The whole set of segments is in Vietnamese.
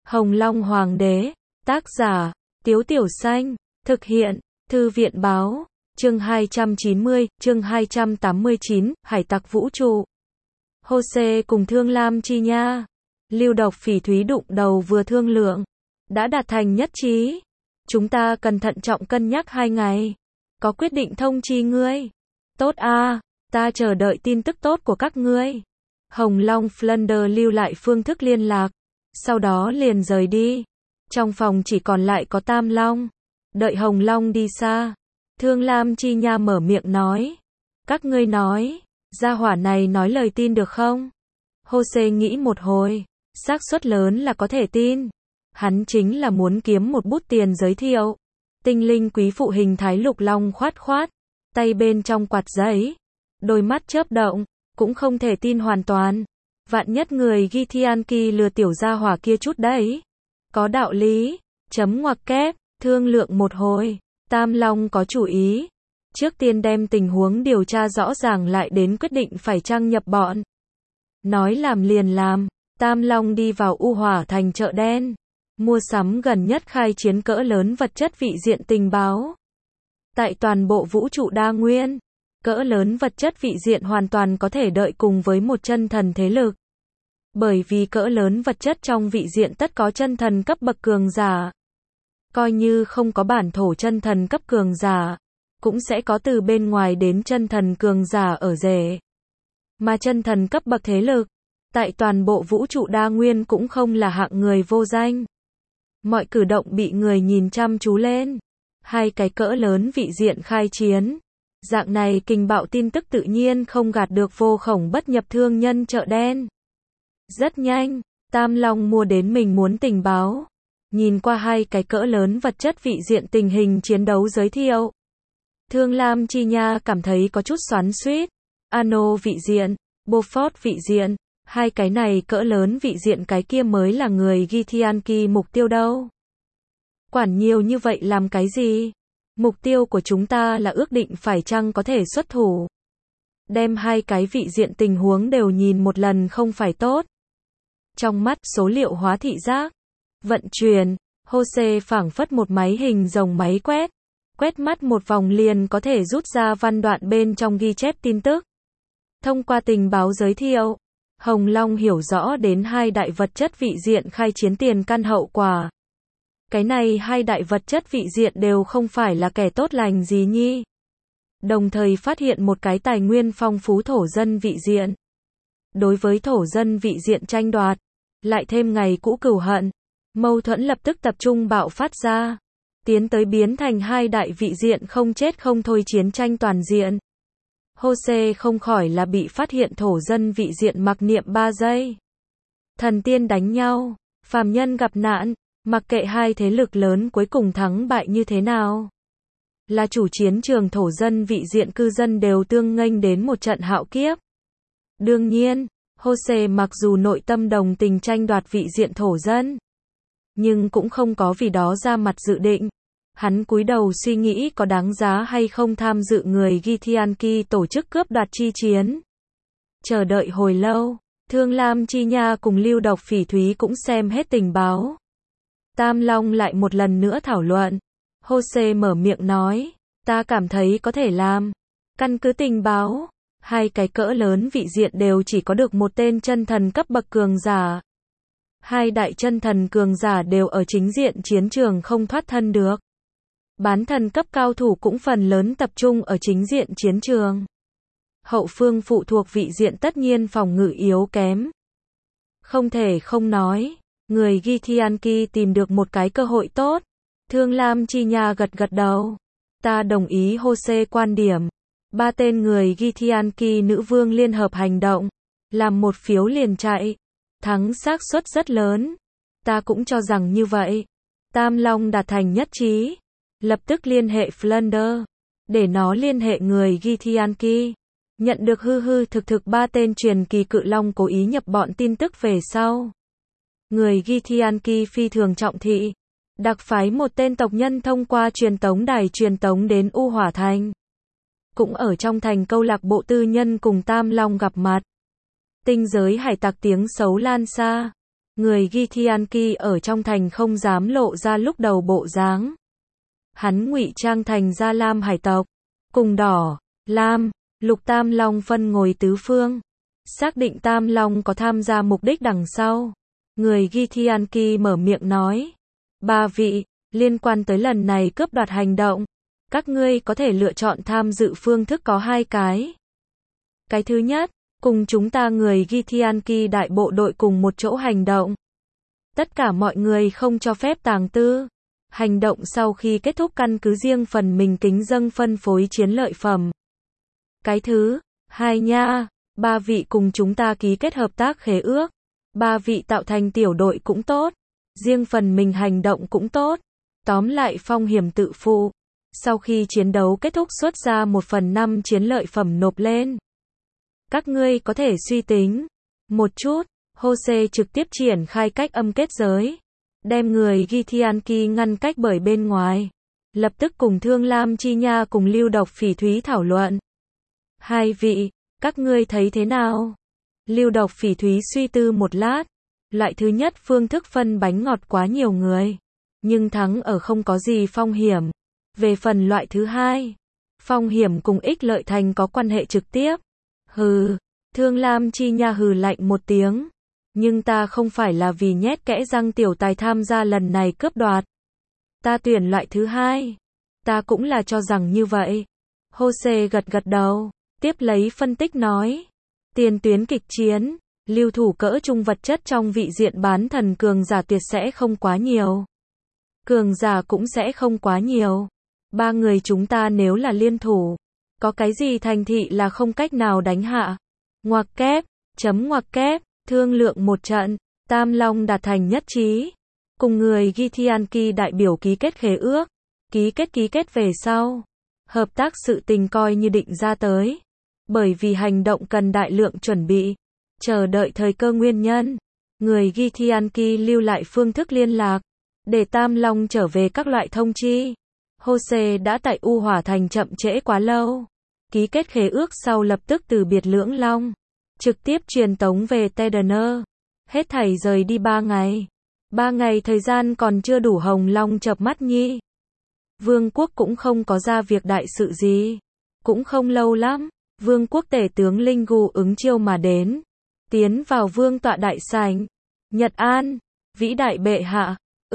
Hồng Long Hoàng đế, tác giả, Tiếu Tiểu Xanh, thực hiện, Thư viện báo, chương 290, chương 289, Hải tặc vũ trụ. Jose cùng Thương Lam Chi Nha, Lưu Độc Phỉ Thúy đụng đầu vừa thương lượng, đã đạt thành nhất trí. Chúng ta cần thận trọng cân nhắc 2 ngày, có quyết định thông chi ngươi. Tốt a, ta chờ đợi tin tức tốt của các ngươi. Hồng Long Flounder lưu lại phương thức liên lạc, sau đó liền rời đi. Trong phòng chỉ còn lại có Tam Long. Đợi Hồng Long đi xa, Thương Lam Chi Nha mở miệng nói. Các ngươi nói, gia hỏa này nói lời tin được không? Jose nghĩ một hồi, xác suất lớn là có thể tin. Hắn chính là muốn kiếm một bút tiền giới thiệu. Tinh linh quý phụ hình thái lục long khoát khoát, tay bên trong quạt giấy, đôi mắt chớp động, cũng không thể tin hoàn toàn. Vạn nhất người Githyanki lừa tiểu gia hỏa kia chút đấy. Có đạo lý, chấm ngoặc kép, thương lượng một hồi, Tam Long có chủ ý. Trước tiên đem tình huống điều tra rõ ràng lại đến quyết định phải chăng nhập bọn. Nói làm liền làm, Tam Long đi vào U Hỏa Thành chợ đen, mua sắm gần nhất khai chiến cỡ lớn vật chất vị diện tình báo. Tại toàn bộ vũ trụ đa nguyên, cỡ lớn vật chất vị diện hoàn toàn có thể đợi cùng với một chân thần thế lực. Bởi vì cỡ lớn vật chất trong vị diện tất có chân thần cấp bậc cường giả. Coi như không có bản thổ chân thần cấp cường giả, cũng sẽ có từ bên ngoài đến chân thần cường giả ở rể. Mà chân thần cấp bậc thế lực, tại toàn bộ vũ trụ đa nguyên cũng không là hạng người vô danh. Mọi cử động bị người nhìn chăm chú lên. 2 cái cỡ lớn vị diện khai chiến. Dạng này kình bạo tin tức tự nhiên không gạt được vô khổng bất nhập thương nhân chợ đen. Rất nhanh, Tam Long mua đến mình muốn tình báo. Nhìn qua 2 cái cỡ lớn vật chất vị diện tình hình chiến đấu giới thiệu. Thương Lam Chi Nha cảm thấy có chút xoắn xuýt. Ano vị diện, Beaufort vị diện, 2 cái này cỡ lớn vị diện cái kia mới là người Githyanki mục tiêu đâu. Quản nhiều như vậy làm cái gì? Mục tiêu của chúng ta là ước định phải chăng có thể xuất thủ. Đem 2 cái vị diện tình huống đều nhìn một lần không phải tốt. Trong mắt số liệu hóa thị giác, vận chuyển, Jose phảng phất một máy hình rồng máy quét. Quét mắt một vòng liền có thể rút ra văn đoạn bên trong ghi chép tin tức. Thông qua tình báo giới thiệu, Hồng Long hiểu rõ đến 2 đại vật chất vị diện khai chiến tiền căn hậu quả. Cái này 2 đại vật chất vị diện đều không phải là kẻ tốt lành gì nhi. Đồng thời phát hiện một cái tài nguyên phong phú thổ dân vị diện. Đối với thổ dân vị diện tranh đoạt, lại thêm ngày cũ cừu hận, mâu thuẫn lập tức tập trung bạo phát ra, tiến tới biến thành 2 đại vị diện không chết không thôi chiến tranh toàn diện. Jose không khỏi là bị phát hiện thổ dân vị diện mặc niệm 3 giây. Thần tiên đánh nhau, phàm nhân gặp nạn, mặc kệ 2 thế lực lớn cuối cùng thắng bại như thế nào. Là chủ chiến trường thổ dân vị diện cư dân đều tương nghênh đến một trận hạo kiếp. Đương nhiên, Jose mặc dù nội tâm đồng tình tranh đoạt vị diện thổ dân, nhưng cũng không có vì đó ra mặt dự định. Hắn cúi đầu suy nghĩ có đáng giá hay không tham dự người Githyanki tổ chức cướp đoạt chi chiến. Chờ đợi hồi lâu, Thương Lam Chi Nha cùng Lưu Độc Phỉ Thúy cũng xem hết tình báo. Tam Long lại một lần nữa thảo luận. Jose mở miệng nói, ta cảm thấy có thể làm. Căn cứ tình báo, 2 cái cỡ lớn vị diện đều chỉ có được một tên chân thần cấp bậc cường giả. 2 đại chân thần cường giả đều ở chính diện chiến trường không thoát thân được. Bán thần cấp cao thủ cũng phần lớn tập trung ở chính diện chiến trường. Hậu phương phụ thuộc vị diện tất nhiên phòng ngự yếu kém. Không thể không nói, người Githyanki tìm được một cái cơ hội tốt. Thương Lam Chi Nha gật gật đầu. Ta đồng ý Jose quan điểm. 3 tên người Githyanki nữ vương liên hợp hành động, làm một phiếu liền chạy, thắng xác suất rất lớn. Ta cũng cho rằng như vậy. Tam Long đạt thành nhất trí, lập tức liên hệ Flounder, để nó liên hệ người Githyanki. Nhận được hư thực 3 tên truyền kỳ cự long cố ý nhập bọn tin tức về sau. Người Githyanki phi thường trọng thị, đặc phái một tên tộc nhân thông qua truyền tống đài truyền tống đến U Hỏa Thành. Cũng ở trong thành câu lạc bộ tư nhân cùng Tam Long gặp mặt. Tinh giới hải tặc tiếng xấu lan xa. Người Githyanki ở trong thành không dám lộ ra lúc đầu bộ dáng. Hắn ngụy trang thành Gia Lam hải tộc, cùng đỏ, lam, lục Tam Long phân ngồi tứ phương. Xác định Tam Long có tham gia mục đích đằng sau. Người Githyanki mở miệng nói. Ba vị, liên quan tới lần này cướp đoạt hành động, các ngươi có thể lựa chọn tham dự phương thức có hai cái. Cái thứ nhất, cùng chúng ta người Githyanki đại bộ đội cùng một chỗ hành động. Tất cả mọi người không cho phép tàng tư. Hành động sau khi kết thúc căn cứ riêng phần mình kính dâng phân phối chiến lợi phẩm. Cái thứ hai nha, ba vị cùng chúng ta ký kết hợp tác khế ước. Ba vị tạo thành tiểu đội cũng tốt, riêng phần mình hành động cũng tốt. Tóm lại phong hiểm tự phụ. Sau khi chiến đấu kết thúc xuất ra 1/5 chiến lợi phẩm nộp lên. Các ngươi có thể suy tính một chút. Jose trực tiếp triển khai cách âm kết giới, đem người Githyanki ngăn cách bởi bên ngoài. Lập tức cùng Thương Lam Chi Nha cùng Lưu Độc Phỉ Thúy thảo luận. Hai vị, các ngươi thấy thế nào? Lưu Độc Phỉ Thúy suy tư một lát. Loại thứ nhất phương thức phân bánh ngọt quá nhiều người, nhưng thắng ở không có gì phong hiểm. Về phần loại thứ hai, phong hiểm cùng ích lợi thành có quan hệ trực tiếp. Hừ, Thương Lam Chi Nha hừ lạnh một tiếng. Nhưng ta không phải là vì nhét kẽ răng tiểu tài tham gia lần này cướp đoạt. Ta tuyển loại thứ hai. Ta cũng là cho rằng như vậy. Jose gật gật đầu, tiếp lấy phân tích nói. Tiền tuyến kịch chiến, lưu thủ cỡ trung vật chất trong vị diện bán thần cường giả tuyệt sẽ không quá nhiều. Cường giả cũng sẽ không quá nhiều. Ba người chúng ta nếu là liên thủ, có cái gì thành thị là không cách nào đánh hạ. Ngoặc kép, ngoặc kép, thương lượng một trận, Tam Long đạt thành nhất trí. Cùng người Githyanki đại biểu ký kết khế ước. Ký kết về sau. Hợp tác sự tình coi như định ra tới. Bởi vì hành động cần đại lượng chuẩn bị. Chờ đợi thời cơ nguyên nhân. Người Githyanki lưu lại phương thức liên lạc. Để Tam Long trở về các loại thông chi. Jose đã tại U Hỏa Thành chậm trễ quá lâu. Ký kết khế ước sau lập tức từ biệt Lưỡng Long. Trực tiếp truyền tống về Tedener. Hết thảy rời đi 3 ngày. 3 ngày thời gian còn chưa đủ Hồng Long chợp mắt nhi. Vương quốc cũng không có ra việc đại sự gì. Cũng không lâu lắm, vương quốc tể tướng Linh Gu ứng chiêu mà đến. Tiến vào vương tọa đại sảnh. Nhật An, vĩ đại bệ hạ.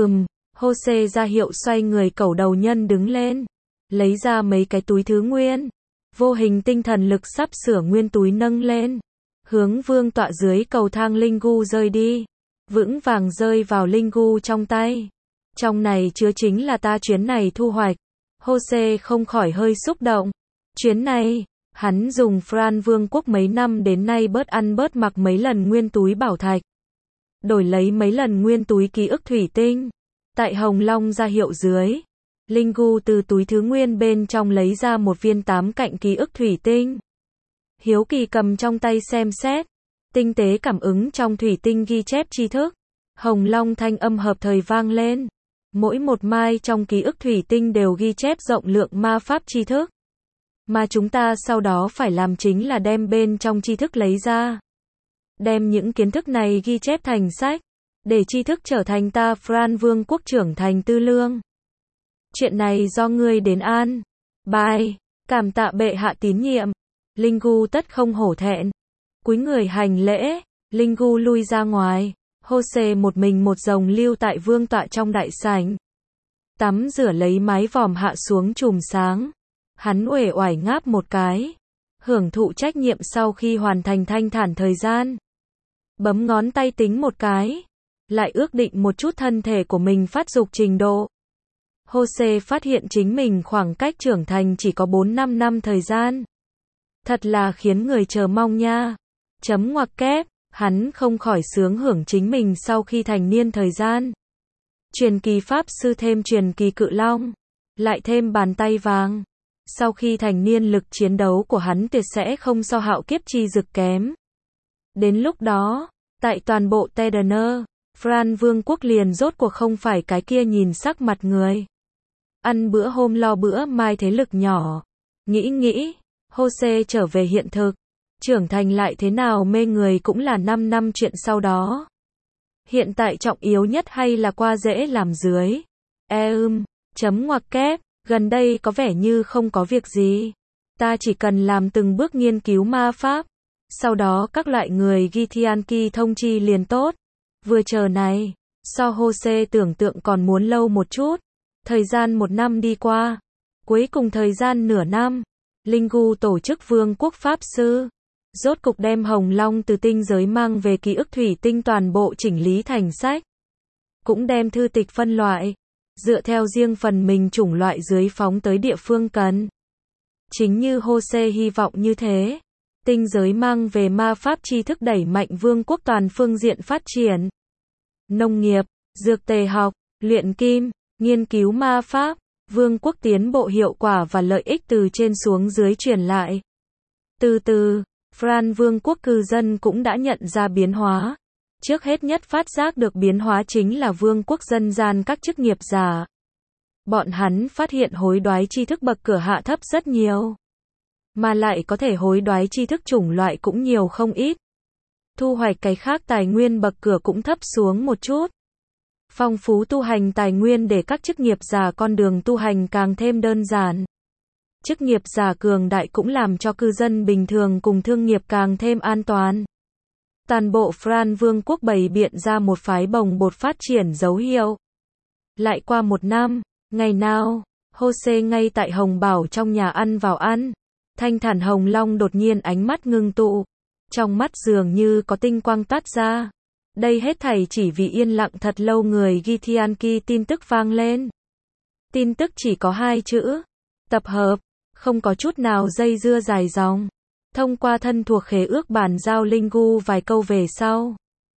Jose ra hiệu xoay người cẩu đầu nhân đứng lên. Lấy ra mấy cái túi thứ nguyên. Vô hình tinh thần lực sắp sửa nguyên túi nâng lên. Hướng vương tọa dưới cầu thang Linh Gu rơi đi. Vững vàng rơi vào Linh Gu trong tay. Trong này chứa chính là ta chuyến này thu hoạch. Jose không khỏi hơi xúc động. Chuyến này, hắn dùng Fran vương quốc mấy năm đến nay bớt ăn bớt mặc mấy lần nguyên túi bảo thạch. Đổi lấy mấy lần nguyên túi ký ức thủy tinh. Tại Hồng Long ra hiệu dưới. Linh Gu từ túi thứ nguyên bên trong lấy ra một viên 8 cạnh ký ức thủy tinh. Hiếu kỳ cầm trong tay xem xét. Tinh tế cảm ứng trong thủy tinh ghi chép tri thức. Hồng Long thanh âm hợp thời vang lên. Mỗi một mai trong ký ức thủy tinh đều ghi chép rộng lượng ma pháp tri thức. Mà chúng ta sau đó phải làm chính là đem bên trong tri thức lấy ra. Đem những kiến thức này ghi chép thành sách. Để tri thức trở thành ta Fran vương quốc trưởng thành tư lương. Chuyện này do ngươi đến an. Bài, cảm tạ bệ hạ tín nhiệm. Linh Gu tất không hổ thẹn. Cúi người hành lễ, Linh Gu lui ra ngoài. Jose một mình một rồng lưu tại vương tọa trong đại sảnh. Tắm rửa lấy mái vòm hạ xuống chùm sáng. Hắn uể oải ngáp một cái. Hưởng thụ trách nhiệm sau khi hoàn thành thanh thản thời gian. Bấm ngón tay tính một cái. Lại ước định một chút thân thể của mình phát dục trình độ. Jose phát hiện chính mình khoảng cách trưởng thành chỉ có 4-5 năm thời gian. Thật là khiến người chờ mong nha. Ngoặc kép, hắn không khỏi sướng hưởng chính mình sau khi thành niên thời gian. Truyền kỳ pháp sư thêm truyền kỳ cự long. Lại thêm bàn tay vàng. Sau khi thành niên lực chiến đấu của hắn tuyệt sẽ không so hạo kiếp chi dực kém. Đến lúc đó, tại toàn bộ Tedener, Fran vương quốc liền rốt cuộc không phải cái kia nhìn sắc mặt người. Ăn bữa hôm lo bữa mai thế lực nhỏ. Nghĩ, Jose trở về hiện thực. Trưởng thành lại thế nào mê người cũng là 5 năm chuyện sau đó. Hiện tại trọng yếu nhất hay là qua dễ làm dưới? Chấm ngoặc kép, gần đây có vẻ như không có việc gì. Ta chỉ cần làm từng bước nghiên cứu ma pháp. Sau đó các loại người Githyanki thông chi liền tốt. Vừa chờ này, so Jose tưởng tượng còn muốn lâu một chút. Thời gian 1 năm đi qua. Cuối cùng thời gian nửa năm, Lingu tổ chức Vương quốc Pháp Sư. Rốt cục đem Hồng Long từ tinh giới mang về ký ức thủy tinh toàn bộ chỉnh lý thành sách. Cũng đem thư tịch phân loại, dựa theo riêng phần mình chủng loại dưới phóng tới địa phương cần. Chính như Jose hy vọng như thế. Tinh giới mang về ma pháp tri thức đẩy mạnh vương quốc toàn phương diện phát triển. Nông nghiệp, dược tề học, luyện kim, nghiên cứu ma pháp, vương quốc tiến bộ hiệu quả và lợi ích từ trên xuống dưới truyền lại. Từ từ, Fran vương quốc cư dân cũng đã nhận ra biến hóa. Trước hết nhất phát giác được biến hóa chính là vương quốc dân gian các chức nghiệp giả. Bọn hắn phát hiện hối đoái tri thức bậc cửa hạ thấp rất nhiều. Mà lại có thể hối đoái tri thức chủng loại cũng nhiều không ít. Thu hoạch cái khác tài nguyên bậc cửa cũng thấp xuống một chút. Phong phú tu hành tài nguyên để các chức nghiệp giả con đường tu hành càng thêm đơn giản. Chức nghiệp giả cường đại cũng làm cho cư dân bình thường cùng thương nghiệp càng thêm an toàn. Toàn bộ Fran vương quốc bày biện ra một phái bồng bột phát triển dấu hiệu. Lại qua 1 năm, ngày nào, Jose ngay tại Hồng Bảo trong nhà ăn vào ăn. Thanh thản Hồng Long đột nhiên ánh mắt ngưng tụ. Trong mắt dường như có tinh quang toát ra. Đây hết thảy chỉ vì yên lặng thật lâu người Githyanki tin tức vang lên. Tin tức chỉ có 2 chữ. Tập hợp. Không có chút nào dây dưa dài dòng. Thông qua thân thuộc khế ước bàn giao Lingu vài câu về sau.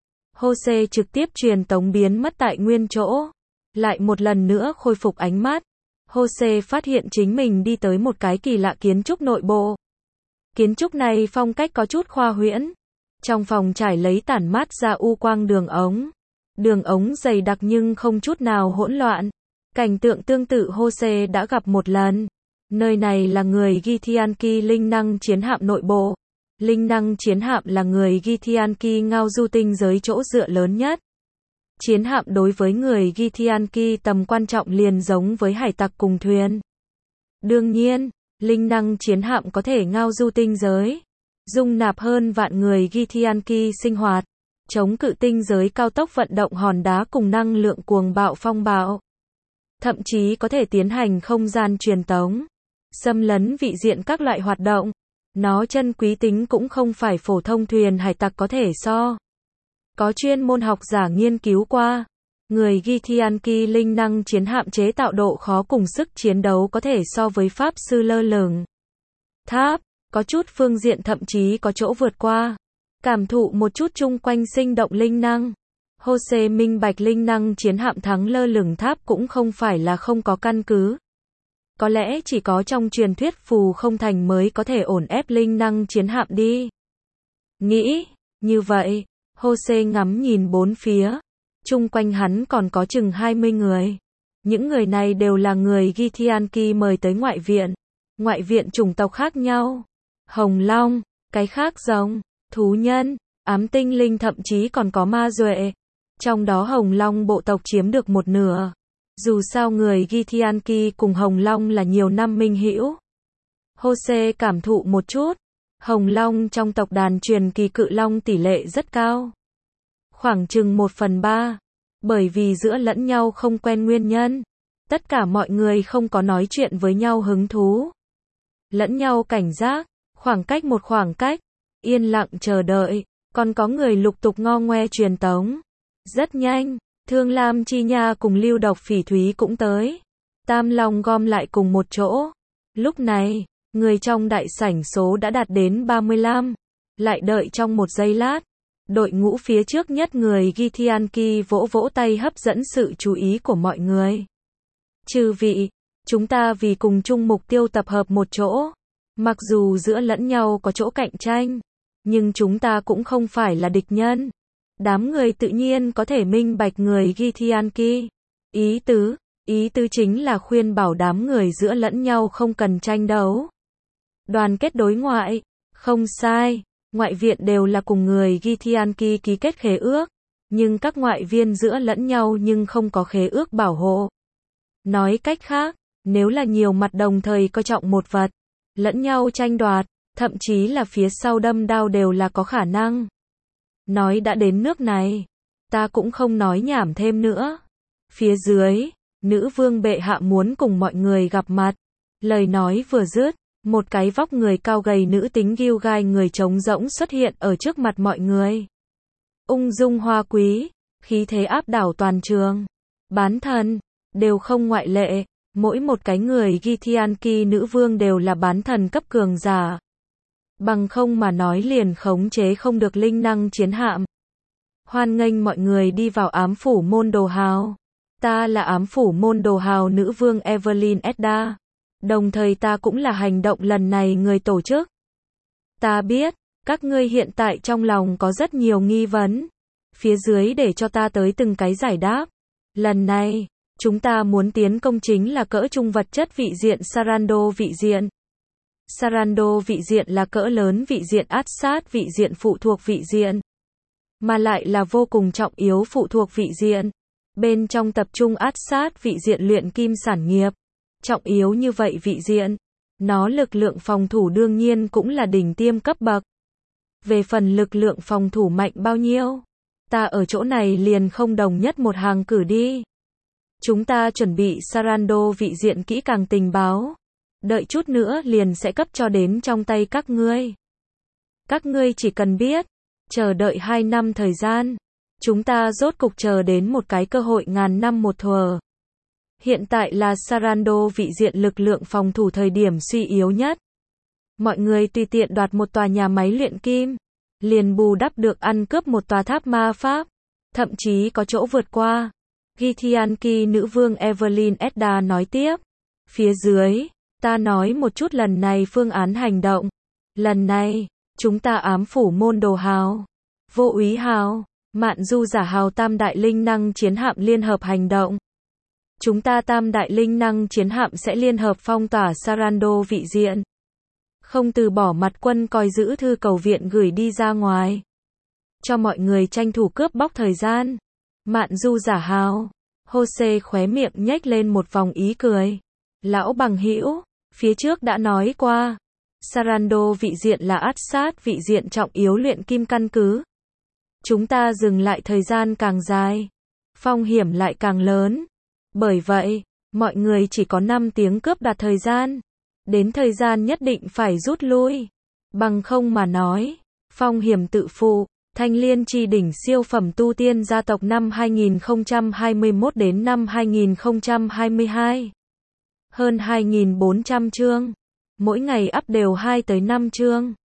Jose trực tiếp truyền tống biến mất tại nguyên chỗ. Lại một lần nữa khôi phục ánh mắt. Jose phát hiện chính mình đi tới một cái kỳ lạ kiến trúc nội bộ. Kiến trúc này phong cách có chút khoa huyễn. Trong phòng trải lấy tản mát ra u quang đường ống. Đường ống dày đặc nhưng không chút nào hỗn loạn. Cảnh tượng tương tự Jose đã gặp một lần. Nơi này là người Githyanki linh năng chiến hạm nội bộ. Linh năng chiến hạm là người Githyanki ngao du tinh giới chỗ dựa lớn nhất. Chiến hạm đối với người Githyanki tầm quan trọng liền giống với hải tặc cùng thuyền. Đương nhiên, linh năng chiến hạm có thể ngao du tinh giới, dung nạp hơn vạn người Githyanki sinh hoạt, chống cự tinh giới cao tốc vận động hòn đá cùng năng lượng cuồng bạo phong bạo. Thậm chí có thể tiến hành không gian truyền tống, xâm lấn vị diện các loại hoạt động. Nó chân quý tính cũng không phải phổ thông thuyền hải tặc có thể so. Có chuyên môn học giả nghiên cứu qua. Người Githyanki linh năng chiến hạm chế tạo độ khó cùng sức chiến đấu có thể so với pháp sư lơ lửng tháp, có chút phương diện thậm chí có chỗ vượt qua. Cảm thụ một chút chung quanh sinh động linh năng. Jose minh bạch linh năng chiến hạm thắng lơ lửng tháp cũng không phải là không có căn cứ. Có lẽ chỉ có trong truyền thuyết phù không thành mới có thể ổn ép linh năng chiến hạm đi. Nghĩ như vậy, Jose ngắm nhìn bốn phía. Chung quanh hắn còn có chừng 20 người. Những người này đều là người Githyanki mời tới ngoại viện. Ngoại viện chủng tộc khác nhau. Hồng Long, cái khác rồng, thú nhân, ám tinh linh thậm chí còn có ma duệ. Trong đó Hồng Long bộ tộc chiếm được 1/2. Dù sao người Githyanki cùng Hồng Long là nhiều năm minh hữu. Jose cảm thụ một chút. Hồng Long trong tộc đàn truyền kỳ cự long tỷ lệ rất cao. Khoảng chừng 1/3. Bởi vì giữa lẫn nhau không quen nguyên nhân. Tất cả mọi người không có nói chuyện với nhau hứng thú. Lẫn nhau cảnh giác, khoảng cách một khoảng cách. Yên lặng chờ đợi, còn có người lục tục ngo ngoe truyền tống. Rất nhanh, Thương Lam Chi Nha cùng Lưu Độc Phỉ Thúy cũng tới. Tam Long gom lại cùng một chỗ. Lúc này, người trong đại sảnh số đã đạt đến 35. Lại đợi trong một giây lát. Đội ngũ phía trước nhất người Githyanki vỗ vỗ tay hấp dẫn sự chú ý của mọi người. Chư vị, chúng ta vì cùng chung mục tiêu tập hợp một chỗ. Mặc dù giữa lẫn nhau có chỗ cạnh tranh, nhưng chúng ta cũng không phải là địch nhân. Đám người tự nhiên có thể minh bạch người Githyanki. Ý tứ chính là khuyên bảo đám người giữa lẫn nhau không cần tranh đấu. Đoàn kết đối ngoại, không sai. Ngoại viện đều là cùng người Githyanki ký kết khế ước. nhưng các ngoại viên giữa lẫn nhau nhưng không có khế ước bảo hộ. Nói cách khác, nếu là nhiều mặt đồng thời coi trọng một vật, lẫn nhau tranh đoạt, thậm chí là phía sau đâm đao đều là có khả năng. Nói đã đến nước này, ta cũng không nói nhảm thêm nữa. Phía dưới, nữ vương bệ hạ muốn cùng mọi người gặp mặt. Lời nói vừa dứt, một cái vóc người cao gầy nữ tính Gilgai người trống rỗng xuất hiện ở trước mặt mọi người. Ung dung hoa quý, khí thế áp đảo toàn trường. Bán thần, đều không ngoại lệ, mỗi một cái người Githyanki nữ vương đều là bán thần cấp cường giả. Bằng không mà nói liền khống chế không được linh năng chiến hạm. Hoan nghênh mọi người đi vào ám phủ môn đồ hào. Ta là ám phủ môn đồ hào nữ vương Evelyn Edda. Đồng thời ta cũng là hành động lần này người tổ chức. Ta biết, các ngươi hiện tại trong lòng có rất nhiều nghi vấn. Phía dưới để cho ta tới từng cái giải đáp. Lần này, chúng ta muốn tiến công chính là cỡ trung vật chất vị diện Sarando vị diện. Sarando vị diện là cỡ lớn vị diện át sát vị diện phụ thuộc vị diện. Mà lại là vô cùng trọng yếu phụ thuộc vị diện. Bên trong tập trung át sát vị diện luyện kim sản nghiệp. Trọng yếu như vậy vị diện. Nó lực lượng phòng thủ đương nhiên cũng là đỉnh tiêm cấp bậc. Về phần lực lượng phòng thủ mạnh bao nhiêu, ta ở chỗ này liền không đồng nhất một hàng cử đi. Chúng ta chuẩn bị Sarando vị diện kỹ càng tình báo. Đợi chút nữa liền sẽ cấp cho đến trong tay các ngươi. Các ngươi chỉ cần biết, chờ đợi 2 năm thời gian. Chúng ta rốt cục chờ đến một cái cơ hội ngàn năm một thuở. Hiện tại là Sarando vị diện lực lượng phòng thủ thời điểm suy yếu nhất. Mọi người tùy tiện đoạt một tòa nhà máy luyện kim, liền bù đắp được ăn cướp một tòa tháp ma pháp, thậm chí có chỗ vượt qua. Githyanki nữ vương Evelyn Edda nói tiếp. Phía dưới, ta nói một chút lần này phương án hành động. Lần này, chúng ta ám phủ môn đồ hào, vô úy hào, mạn du giả hào tam đại linh năng chiến hạm liên hợp hành động. Chúng ta tam đại linh năng chiến hạm sẽ liên hợp phong tỏa Sarando vị diện. Không từ bỏ mặt quân coi giữ thư cầu viện gửi đi ra ngoài. Cho mọi người tranh thủ cướp bóc thời gian. Mạn du giả hào. Jose khóe miệng nhếch lên một vòng ý cười. Lão bằng hữu, phía trước đã nói qua. Sarando vị diện là át sát vị diện trọng yếu luyện kim căn cứ. Chúng ta dừng lại thời gian càng dài, phong hiểm lại càng lớn. Bởi vậy, mọi người chỉ có 5 tiếng cướp đoạt thời gian. Đến thời gian nhất định phải rút lui. Bằng không mà nói, phong hiểm tự phụ. Thanh Liên chi đỉnh siêu phẩm tu tiên gia tộc năm 2021 đến năm 2022. Hơn 2.400 chương. Mỗi ngày up đều 2 tới 5 chương.